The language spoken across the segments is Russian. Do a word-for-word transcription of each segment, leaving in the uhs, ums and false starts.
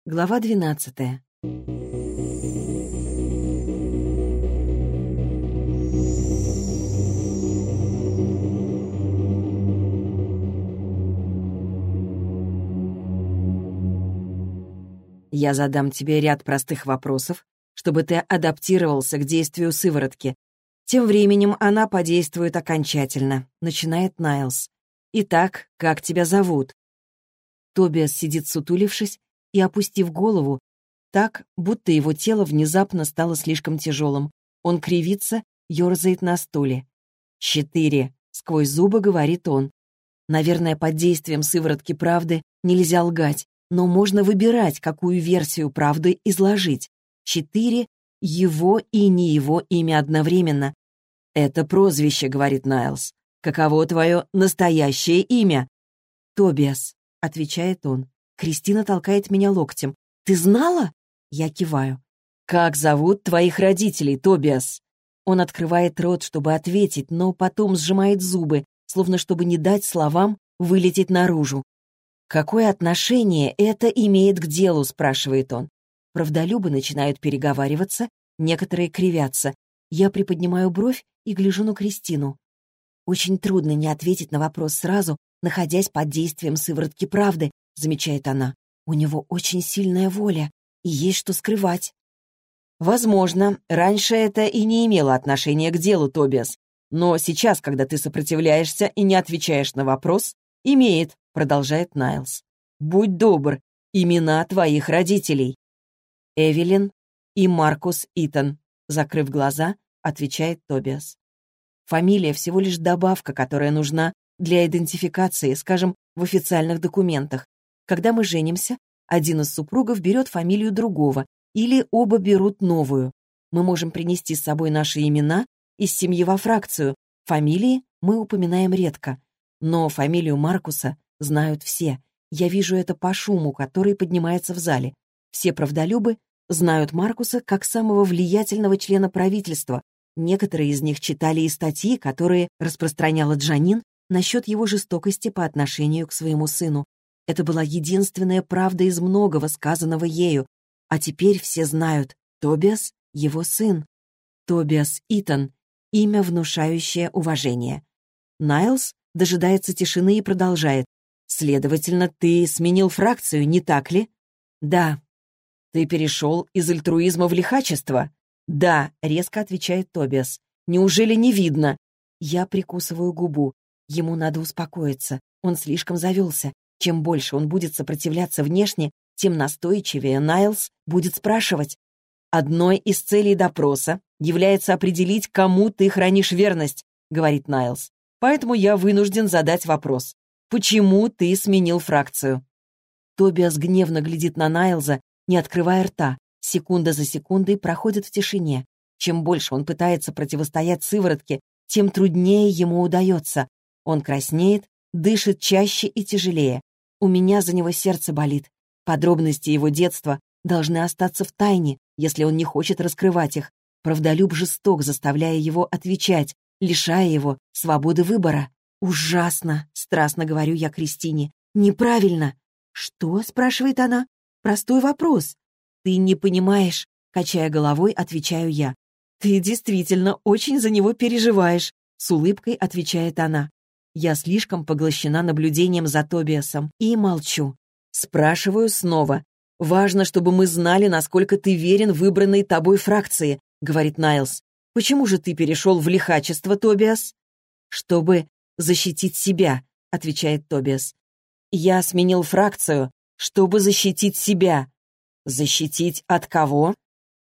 Глава двенадцатая. Я задам тебе ряд простых вопросов, чтобы ты адаптировался к действию сыворотки. Тем временем она подействует окончательно, начинает Найлс. Итак, как тебя зовут? Тобиас сидит сутулившись и опустив голову, так, будто его тело внезапно стало слишком тяжелым. Он кривится, ерзает на стуле. «Четыре», — сквозь зубы говорит он. Наверное, под действием сыворотки правды нельзя лгать, но можно выбирать, какую версию правды изложить. Четыре — его и не его имя одновременно. «Это прозвище», — говорит Найлс. «Каково твое настоящее имя?» «Тобиас», — отвечает он. Кристина толкает меня локтем. «Ты знала?» Я киваю. «Как зовут твоих родителей, Тобиас?» Он открывает рот, чтобы ответить, но потом сжимает зубы, словно чтобы не дать словам вылететь наружу. «Какое отношение это имеет к делу?» — спрашивает он. Правдолюбы начинают переговариваться, некоторые кривятся. Я приподнимаю бровь и гляжу на Кристину. «Очень трудно не ответить на вопрос сразу, находясь под действием сыворотки правды», — замечает она. «У него очень сильная воля, и есть что скрывать». «Возможно, раньше это и не имело отношения к делу, Тобиас. Но сейчас, когда ты сопротивляешься и не отвечаешь на вопрос, имеет», — продолжает Найлс. «Будь добр, имена твоих родителей». «Эвелин и Маркус Итан», — закрыв глаза, отвечает Тобиас. Фамилия всего лишь добавка, которая нужна для идентификации, скажем, в официальных документах. Когда мы женимся, один из супругов берет фамилию другого, или оба берут новую. Мы можем принести с собой наши имена из семьи во фракцию. Фамилии мы упоминаем редко. Но фамилию Маркуса знают все. Я вижу это по шуму, который поднимается в зале. Все правдолюбы знают Маркуса как самого влиятельного члена правительства. Некоторые из них читали и статьи, которые распространяла Джанин насчет его жестокости по отношению к своему сыну. Это была единственная правда из многого, сказанного ею. А теперь все знают, Тобиас — его сын. Тобиас Итан — имя, внушающее уважение. Найлс дожидается тишины и продолжает. «Следовательно, ты сменил фракцию, не так ли?» «Да». «Ты перешел из альтруизма в лихачество?» «Да», — резко отвечает Тобиас. «Неужели не видно?» Я прикусываю губу. Ему надо успокоиться. Он слишком завелся. Чем больше он будет сопротивляться внешне, тем настойчивее Найлс будет спрашивать. «Одной из целей допроса является определить, кому ты хранишь верность», — говорит Найлс. «Поэтому я вынужден задать вопрос. Почему ты сменил фракцию?» Тобиас гневно глядит на Найлза, не открывая рта. Секунда за секундой проходит в тишине. Чем больше он пытается противостоять сыворотке, тем труднее ему удается. Он краснеет, дышит чаще и тяжелее. У меня за него сердце болит. Подробности его детства должны остаться в тайне, если он не хочет раскрывать их. Правдолюб жесток, заставляя его отвечать, лишая его свободы выбора. «Ужасно!» — страстно говорю я Кристине. «Неправильно!» «Что?» — спрашивает она. «Простой вопрос». «Ты не понимаешь», — качая головой, отвечаю я. «Ты действительно очень за него переживаешь», — с улыбкой отвечает она. Я слишком поглощена наблюдением за Тобиасом и молчу. Спрашиваю снова. «Важно, чтобы мы знали, насколько ты верен выбранной тобой фракции», — говорит Найлс. «Почему же ты перешел в лихачество, Тобиас?» «Чтобы защитить себя», — отвечает Тобиас. «Я сменил фракцию, чтобы защитить себя». «Защитить от кого?»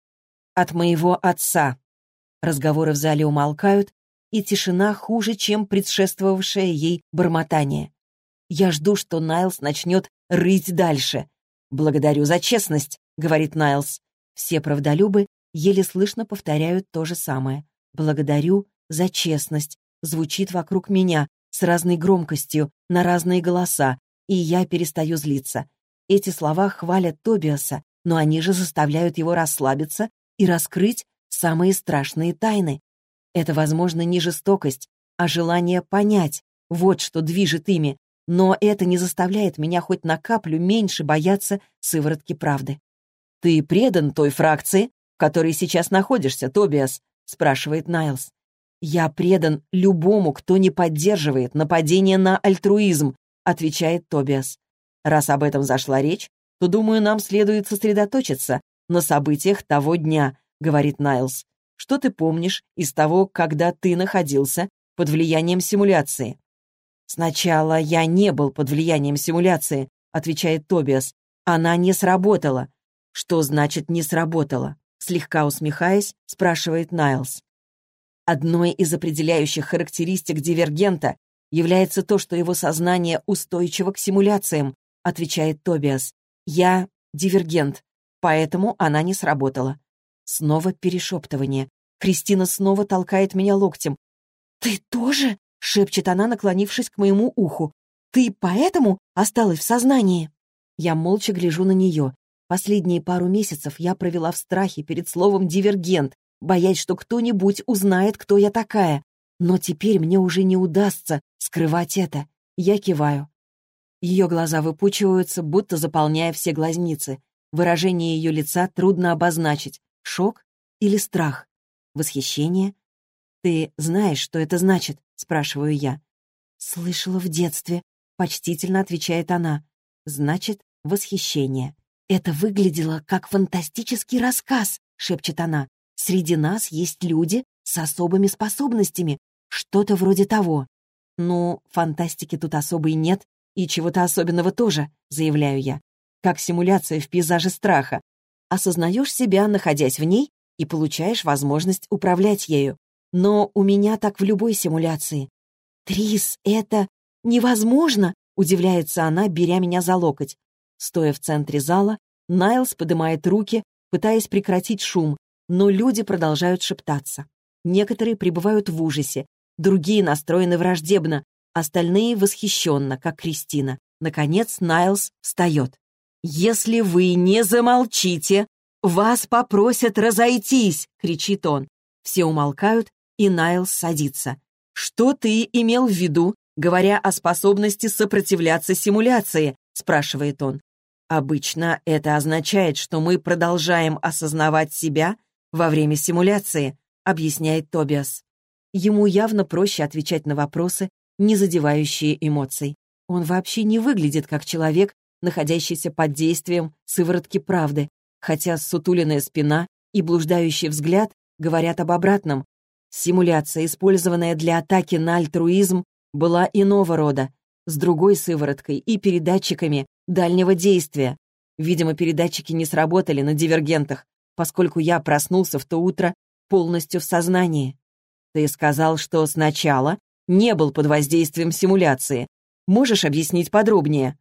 «От моего отца». Разговоры в зале умолкают, и тишина хуже, чем предшествовавшее ей бормотание. Я жду, что Найлс начнет рыть дальше. «Благодарю за честность», — говорит Найлс. Все правдолюбы еле слышно повторяют то же самое. «Благодарю за честность» звучит вокруг меня с разной громкостью, на разные голоса, и я перестаю злиться. Эти слова хвалят Тобиаса, но они же заставляют его расслабиться и раскрыть самые страшные тайны. Это, возможно, не жестокость, а желание понять, вот что движет ими, но это не заставляет меня хоть на каплю меньше бояться сыворотки правды. «Ты предан той фракции, в которой сейчас находишься, Тобиас?» — спрашивает Найлс. «Я предан любому, кто не поддерживает нападение на альтруизм», — отвечает Тобиас. «Раз об этом зашла речь, то, думаю, нам следует сосредоточиться на событиях того дня», — говорит Найлс. «Что ты помнишь из того, когда ты находился под влиянием симуляции?» «Сначала я не был под влиянием симуляции», — отвечает Тобиас. «Она не сработала». «Что значит «не сработала»?» Слегка усмехаясь, спрашивает Найлс. Одной из определяющих характеристик дивергента является то, что его сознание устойчиво к симуляциям, отвечает Тобиас. «Я дивергент, поэтому она не сработала». Снова перешептывание. Кристина снова толкает меня локтем. «Ты тоже?» — шепчет она, наклонившись к моему уху. «Ты поэтому осталась в сознании?» Я молча гляжу на нее. Последние пару месяцев я провела в страхе перед словом «дивергент», боясь, что кто-нибудь узнает, кто я такая. Но теперь мне уже не удастся скрывать это. Я киваю. Ее глаза выпучиваются, будто заполняя все глазницы. Выражение ее лица трудно обозначить. Шок или страх? Восхищение? «Ты знаешь, что это значит?» — спрашиваю я. «Слышала в детстве», — почтительно отвечает она. «Значит, восхищение». «Это выглядело как фантастический рассказ», — шепчет она. «Среди нас есть люди с особыми способностями. Что-то вроде того». «Ну, фантастики тут особой нет, и чего-то особенного тоже», — заявляю я. «Как симуляция в пейзаже страха. Осознаешь себя, находясь в ней, и получаешь возможность управлять ею. Но у меня так в любой симуляции». «Трис, это невозможно!» — удивляется она, беря меня за локоть. Стоя в центре зала, Найлс поднимает руки, пытаясь прекратить шум, но люди продолжают шептаться. Некоторые пребывают в ужасе, другие настроены враждебно, остальные восхищенно, как Кристина. Наконец Найлс встает. «Если вы не замолчите, вас попросят разойтись!» — кричит он. Все умолкают, и Найлс садится. «Что ты имел в виду, говоря о способности сопротивляться симуляции?» — спрашивает он. «Обычно это означает, что мы продолжаем осознавать себя во время симуляции», — объясняет Тобиас. Ему явно проще отвечать на вопросы, не задевающие эмоций. Он вообще не выглядит как человек, находящийся под действием сыворотки правды, хотя сутуленная спина и блуждающий взгляд говорят об обратном. Симуляция, использованная для атаки на альтруизм, была иного рода, с другой сывороткой и передатчиками дальнего действия. Видимо, передатчики не сработали на дивергентах, поскольку я проснулся в то утро полностью в сознании. Ты сказал, что сначала не был под воздействием симуляции. Можешь объяснить подробнее?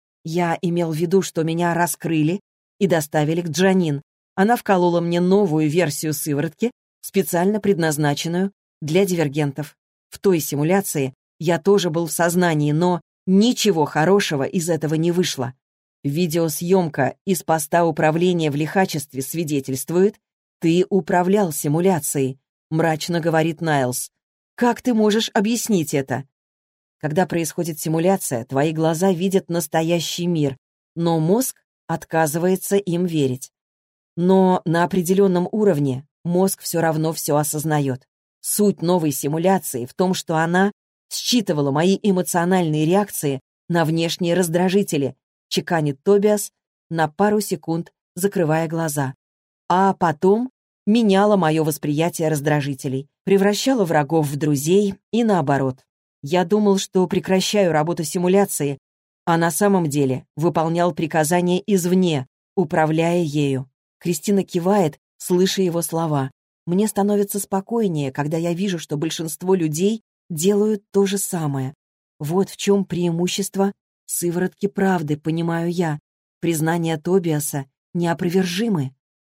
Я имел в виду, что меня раскрыли и доставили к Джанин. Она вколола мне новую версию сыворотки, специально предназначенную для дивергентов. В той симуляции я тоже был в сознании, но ничего хорошего из этого не вышло. Видеосъемка из поста управления в лихачестве свидетельствует, ты управлял симуляцией, мрачно говорит Найлс. Как ты можешь объяснить это? Когда происходит симуляция, твои глаза видят настоящий мир, но мозг отказывается им верить. Но на определенном уровне мозг все равно все осознает. Суть новой симуляции в том, что она считывала мои эмоциональные реакции на внешние раздражители, чеканит Тобиас, на пару секунд закрывая глаза. А потом меняла мое восприятие раздражителей, превращала врагов в друзей и наоборот. Я думал, что прекращаю работу симуляции, а на самом деле выполнял приказания извне, управляя ею. Кристина кивает, слыша его слова. Мне становится спокойнее, когда я вижу, что большинство людей делают то же самое. Вот в чем преимущество сыворотки правды, понимаю я. Признания Тобиаса неопровержимы.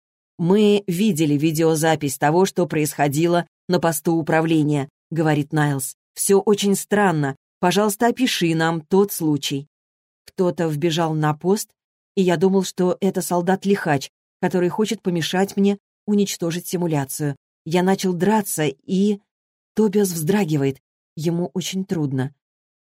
«Мы видели видеозапись того, что происходило на посту управления», — говорит Найлс. «Все очень странно. Пожалуйста, опиши нам тот случай». Кто-то вбежал на пост, и я думал, что это солдат-лихач, который хочет помешать мне уничтожить симуляцию. Я начал драться, и... Тобиас вздрагивает. Ему очень трудно.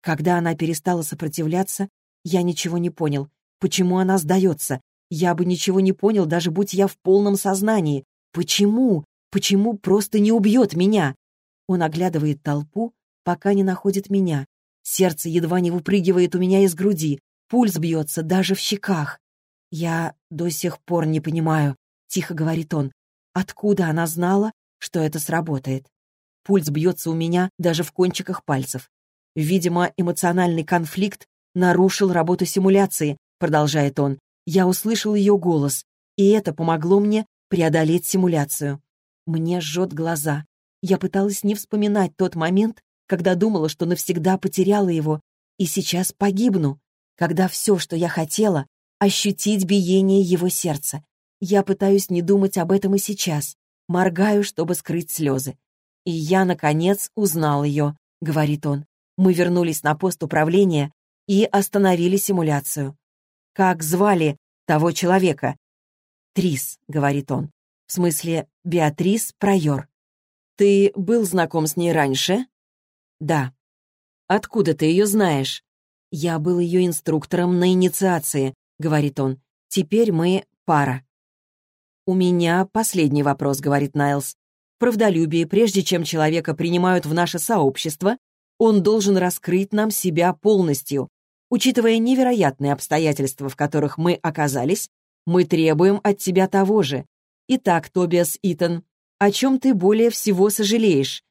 Когда она перестала сопротивляться, я ничего не понял. Почему она сдается? Я бы ничего не понял, даже будь я в полном сознании. Почему? Почему просто не убьет меня? Он оглядывает толпу, пока не находит меня. Сердце едва не выпрыгивает у меня из груди. Пульс бьется даже в щеках. «Я до сих пор не понимаю», — тихо говорит он, «откуда она знала, что это сработает?» Пульс бьется у меня даже в кончиках пальцев. «Видимо, эмоциональный конфликт нарушил работу симуляции», — продолжает он. «Я услышал ее голос, и это помогло мне преодолеть симуляцию». Мне жжет глаза. Я пыталась не вспоминать тот момент, когда думала, что навсегда потеряла его, и сейчас погибну, когда все, что я хотела, ощутить биение его сердца. Я пытаюсь не думать об этом и сейчас, моргаю, чтобы скрыть слезы. «И я, наконец, узнал ее», — говорит он. «Мы вернулись на пост управления и остановили симуляцию». «Как звали того человека?» «Трис», — говорит он. «В смысле, Беатрис Прайор». «Ты был знаком с ней раньше?» «Да». «Откуда ты ее знаешь?» «Я был ее инструктором на инициации», — говорит он. «Теперь мы пара». «У меня последний вопрос», — говорит Найлс. «В правдолюбии, прежде чем человека принимают в наше сообщество, он должен раскрыть нам себя полностью. Учитывая невероятные обстоятельства, в которых мы оказались, мы требуем от тебя того же. Итак, Тобиас Итон, о чем ты более всего сожалеешь?»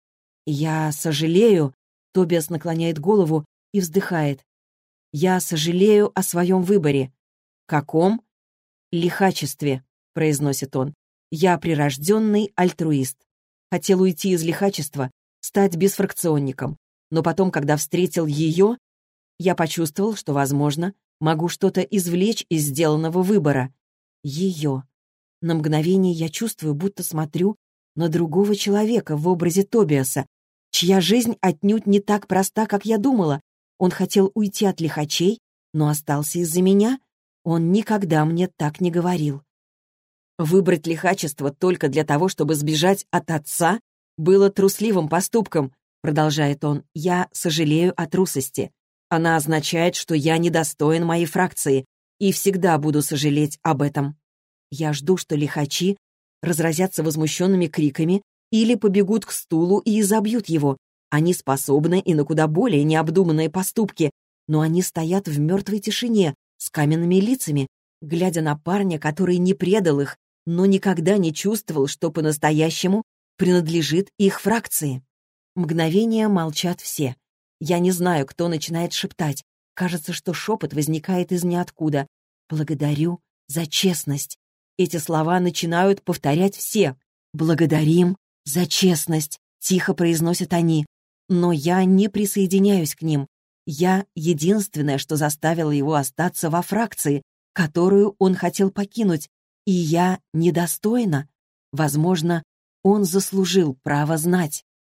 «Я сожалею», — Тобиас наклоняет голову и вздыхает. «Я сожалею о своем выборе». «Каком?» «Лихачестве», — произносит он. «Я прирожденный альтруист. Хотел уйти из лихачества, стать бесфракционником. Но потом, когда встретил ее, я почувствовал, что, возможно, могу что-то извлечь из сделанного выбора. Ее. На мгновение я чувствую, будто смотрю на другого человека в образе Тобиаса, чья жизнь отнюдь не так проста, как я думала. Он хотел уйти от лихачей, но остался из-за меня. Он никогда мне так не говорил. Выбрать лихачество только для того, чтобы сбежать от отца, было трусливым поступком, продолжает он. Я сожалею о трусости. Она означает, что я недостоин моей фракции, и всегда буду сожалеть об этом. Я жду, что лихачи разразятся возмущенными криками или побегут к стулу и изобьют его. Они способны и на куда более необдуманные поступки, но они стоят в мертвой тишине, с каменными лицами, глядя на парня, который не предал их, но никогда не чувствовал, что по-настоящему принадлежит их фракции. Мгновения молчат все. Я не знаю, кто начинает шептать. Кажется, что шепот возникает из ниоткуда. «Благодарю за честность». Эти слова начинают повторять все. «Благодарим за честность», — тихо произносят они. Но я не присоединяюсь к ним. Я единственное, что заставило его остаться во фракции, которую он хотел покинуть, и я недостойна. Возможно, он заслужил право знать.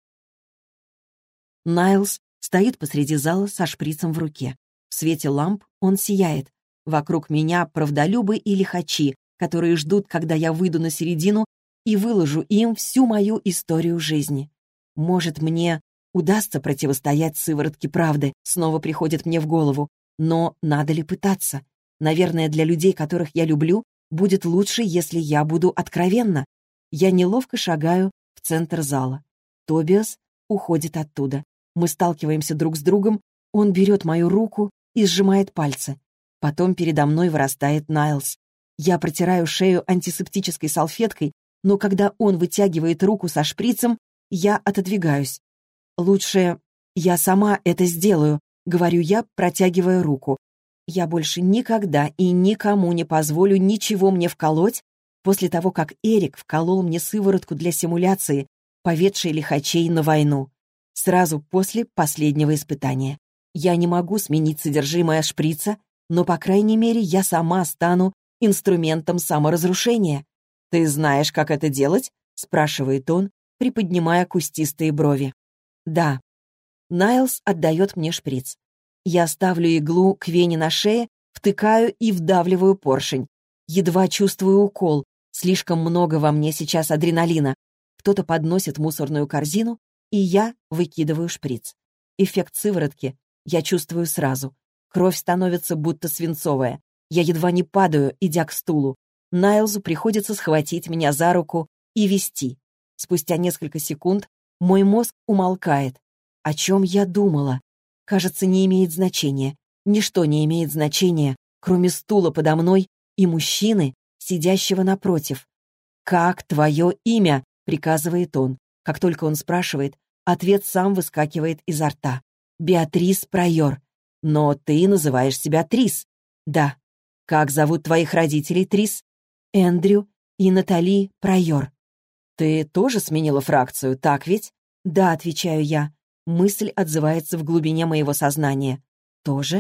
Найлс стоит посреди зала со шприцем в руке. В свете ламп он сияет. Вокруг меня правдолюбы и лихачи, которые ждут, когда я выйду на середину и выложу им всю мою историю жизни. Может, мне удастся противостоять сыворотке правды, снова приходит мне в голову. Но надо ли пытаться? Наверное, для людей, которых я люблю, будет лучше, если я буду откровенна. Я неловко шагаю в центр зала. Тобиас уходит оттуда. Мы сталкиваемся друг с другом, он берет мою руку и сжимает пальцы. Потом передо мной вырастает Найлс. Я протираю шею антисептической салфеткой, но когда он вытягивает руку со шприцем, я отодвигаюсь. «Лучше я сама это сделаю», — говорю я, протягивая руку. «Я больше никогда и никому не позволю ничего мне вколоть после того, как Эрик вколол мне сыворотку для симуляции, поведшей лихачей на войну. Сразу после последнего испытания. Я не могу сменить содержимое шприца, но, по крайней мере, я сама стану инструментом саморазрушения. «Ты знаешь, как это делать?» — спрашивает он, приподнимая кустистые брови. «Да». Найлс отдает мне шприц. Я ставлю иглу к вене на шее, втыкаю и вдавливаю поршень. Едва чувствую укол. Слишком много во мне сейчас адреналина. Кто-то подносит мусорную корзину, и я выкидываю шприц. Эффект сыворотки Я чувствую сразу. Кровь становится будто свинцовая. Я едва не падаю, идя к стулу. Найлзу приходится схватить меня за руку и вести. Спустя несколько секунд мой мозг умолкает. О чем я думала? Кажется, не имеет значения. Ничто не имеет значения, кроме стула подо мной и мужчины, сидящего напротив. «Как твое имя?» — приказывает он. Как только он спрашивает, ответ сам выскакивает изо рта. «Беатрис Прайор». «Но ты называешь себя Трис». «Да». «Как зовут твоих родителей, Трис?» «Эндрю и Натали Прайор». «Ты тоже сменила фракцию, так ведь?» «Да», — отвечаю я. Мысль отзывается в глубине моего сознания. «Тоже?»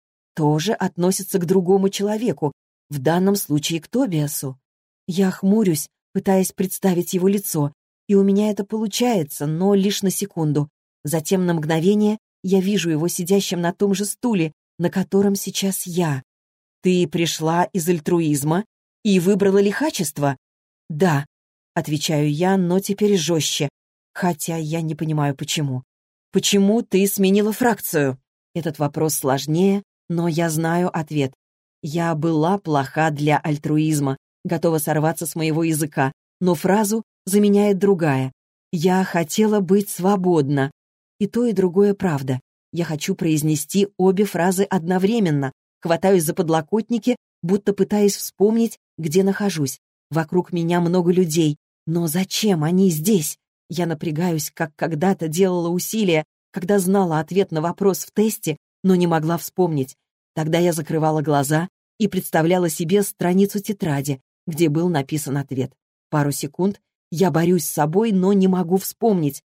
«Тоже относится к другому человеку, в данном случае к Тобиасу». Я хмурюсь, пытаясь представить его лицо, и у меня это получается, но лишь на секунду. Затем на мгновение я вижу его сидящим на том же стуле, на котором сейчас я. «Ты пришла из альтруизма и выбрала лихачество?» «Да», — отвечаю я, но теперь жестче, хотя я не понимаю, почему. «Почему ты сменила фракцию?» Этот вопрос сложнее, но я знаю ответ. Я была плоха для альтруизма, готова сорваться с моего языка, но фразу заменяет другая. «Я хотела быть свободна». И то, и другое правда. Я хочу произнести обе фразы одновременно, хватаюсь за подлокотники, будто пытаясь вспомнить, где нахожусь. Вокруг меня много людей, но зачем они здесь? Я напрягаюсь, как когда-то делала усилия, когда знала ответ на вопрос в тесте, но не могла вспомнить. Тогда я закрывала глаза и представляла себе страницу тетради, где был написан ответ. Пару секунд я борюсь с собой, но не могу вспомнить.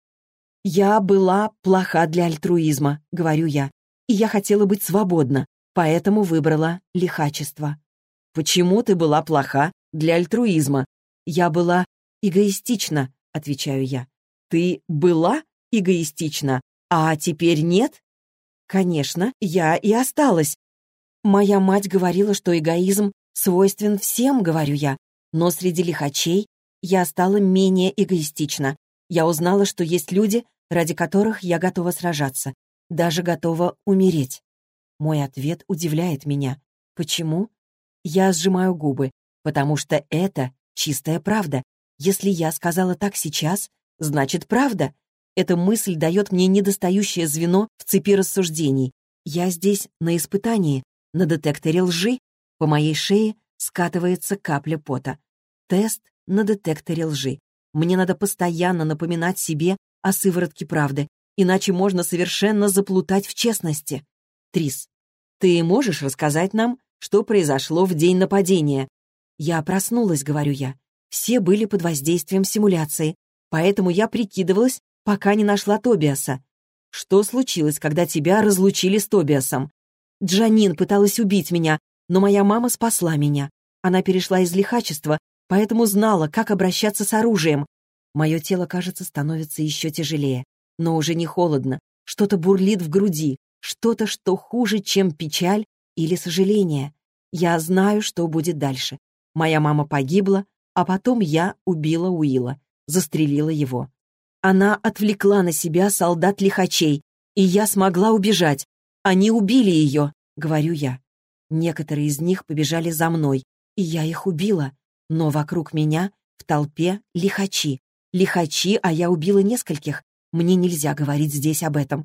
«Я была плоха для альтруизма», — говорю я, «и я хотела быть свободна, поэтому выбрала лихачество». «Почему ты была плоха для альтруизма?» «Я была эгоистична», — отвечаю я. «Ты была эгоистична, а теперь нет?» «Конечно, я и осталась. Моя мать говорила, что эгоизм свойствен всем», — говорю я, «но среди лихачей я стала менее эгоистична. Я узнала, что есть люди, ради которых я готова сражаться, даже готова умереть». Мой ответ удивляет меня. Почему? Я сжимаю губы, потому что это чистая правда. Если я сказала так сейчас, значит правда. Эта мысль дает мне недостающее звено в цепи рассуждений. Я здесь на испытании, на детекторе лжи. По моей шее скатывается капля пота. Тест на детекторе лжи. Мне надо постоянно напоминать себе о сыворотке правды, иначе можно совершенно заплутать в честности. Трис, ты можешь рассказать нам, что произошло в день нападения? Я проснулась, говорю я. Все были под воздействием симуляции, поэтому я прикидывалась, пока не нашла Тобиаса. Что случилось, когда тебя разлучили с Тобиасом? Джанин пыталась убить меня, но моя мама спасла меня. Она перешла из лихачества, поэтому знала, как обращаться с оружием. Мое тело, кажется, становится еще тяжелее, но уже не холодно. Что-то бурлит в груди, что-то, что хуже, чем печаль или сожаление. Я знаю, что будет дальше. Моя мама погибла, а потом я убила Уилла, застрелила его. Она отвлекла на себя солдат-лихачей, и я смогла убежать. Они убили ее, говорю я. Некоторые из них побежали за мной, и я их убила. Но вокруг меня, в толпе, лихачи. Лихачи, а я убила нескольких. Мне нельзя говорить здесь об этом.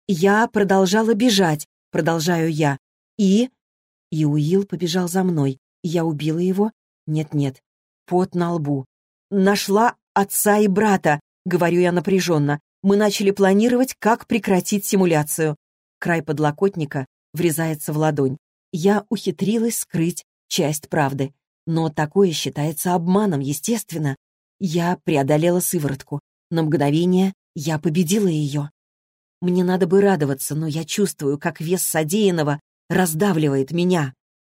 Я продолжала бежать, продолжаю я. И... И Уилл побежал за мной. Я убила его? Нет-нет. Пот на лбу. Нашла отца и брата, говорю я напряженно. Мы начали планировать, как прекратить симуляцию. Край подлокотника врезается в ладонь. Я ухитрилась скрыть часть правды. Но такое считается обманом, естественно. Я преодолела сыворотку. На мгновение я победила ее. Мне надо бы радоваться, но я чувствую, как вес содеянного раздавливает меня.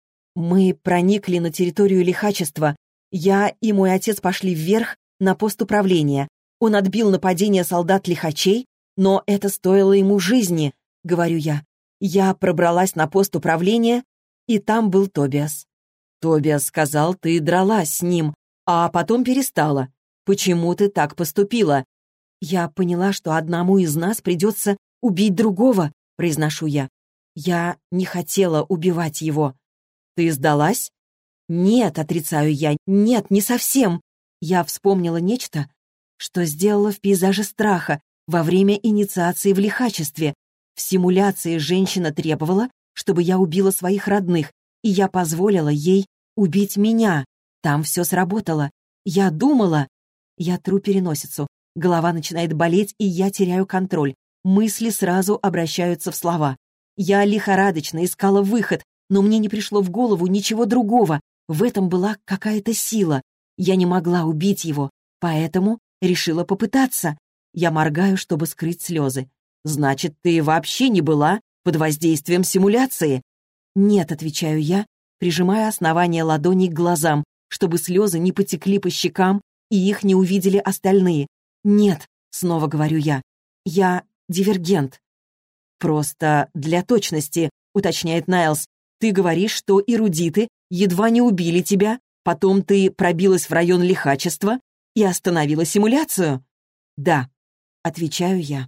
Мы проникли на территорию лихачества. Я и мой отец пошли вверх на пост управления. Он отбил нападение солдат-лихачей, но это стоило ему жизни, говорю я. Я пробралась на пост управления, и там был Тобиас. Тобиас сказал, ты дралась с ним, а потом перестала. Почему ты так поступила? Я поняла, что одному из нас придется убить другого, — произношу я. «Я не хотела убивать его». «Ты сдалась?» «Нет», — отрицаю я, — «нет, не совсем». Я вспомнила нечто, что сделала в пейзаже страха во время инициации в лихачестве. В симуляции женщина требовала, чтобы я убила своих родных, и я позволила ей убить меня. Там все сработало. Я думала... Я тру переносицу. Голова начинает болеть, и я теряю контроль. Мысли сразу обращаются в слова. Я лихорадочно искала выход, но мне не пришло в голову ничего другого. В этом была какая-то сила. Я не могла убить его, поэтому решила попытаться. Я моргаю, чтобы скрыть слезы. «Значит, ты вообще не была под воздействием симуляции?» «Нет», — отвечаю я, прижимая основание ладоней к глазам, чтобы слезы не потекли по щекам и их не увидели остальные. «Нет», — снова говорю я, — «я дивергент». «Просто для точности», — уточняет Найлс, «ты говоришь, что эрудиты едва не убили тебя, потом ты пробилась в район лихачества и остановила симуляцию?» «Да», — отвечаю я.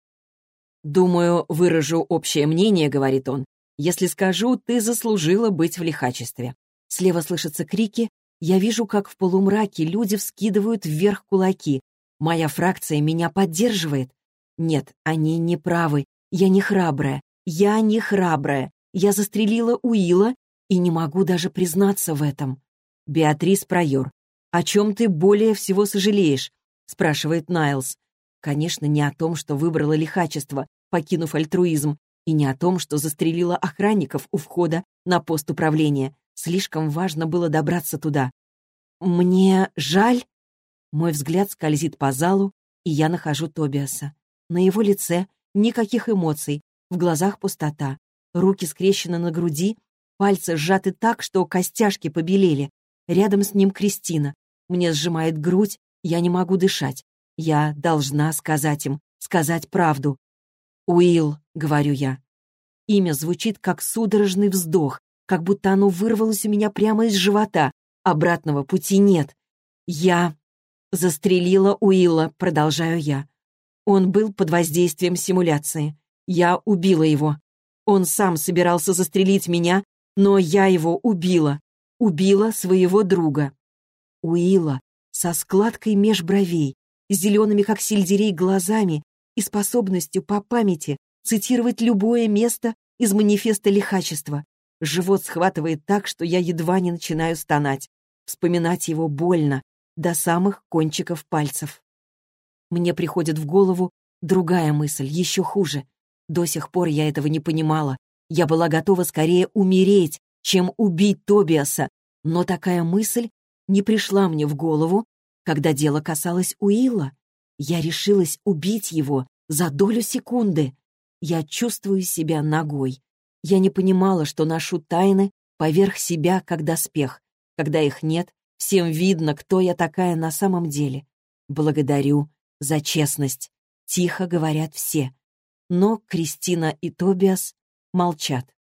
«Думаю, выражу общее мнение», — говорит он. «Если скажу, ты заслужила быть в лихачестве». Слева слышатся крики. Я вижу, как в полумраке люди вскидывают вверх кулаки. Моя фракция меня поддерживает. Нет, они не правы. Я не храбрая. Я не храбрая. Я застрелила Уилла и не могу даже признаться в этом. «Беатрис Прайор, о чем ты более всего сожалеешь?» — спрашивает Найлс. Конечно, не о том, что выбрала лихачество, покинув альтруизм, и не о том, что застрелила охранников у входа на пост управления. Слишком важно было добраться туда. «Мне жаль...» Мой взгляд скользит по залу, и я нахожу Тобиаса. На его лице никаких эмоций, в глазах пустота. Руки скрещены на груди, пальцы сжаты так, что костяшки побелели. Рядом с ним Кристина. Мне сжимает грудь, я не могу дышать. Я должна сказать им, сказать правду. «Уилл», — говорю я. Имя звучит как судорожный вздох, как будто оно вырвалось у меня прямо из живота. Обратного пути нет. «Я застрелила Уилла», — продолжаю я. Он был под воздействием симуляции. Я убила его. Он сам собирался застрелить меня, но я его убила. Убила своего друга. Уилла со складкой меж бровей, зелеными, как сельдерей, глазами и способностью по памяти цитировать любое место из манифеста лихачества. Живот схватывает так, что я едва не начинаю стонать. Вспоминать его больно, до самых кончиков пальцев. Мне приходит в голову другая мысль, еще хуже. До сих пор я этого не понимала. Я была готова скорее умереть, чем убить Тобиаса, но такая мысль не пришла мне в голову, когда дело касалось Уилла. Я решилась убить его за долю секунды. Я чувствую себя нагой. Я не понимала, что ношу тайны поверх себя, как доспех. Когда их нет, всем видно, кто я такая на самом деле. Благодарю за честность. Тихо говорят все. Но Кристина и Тобиас молчат.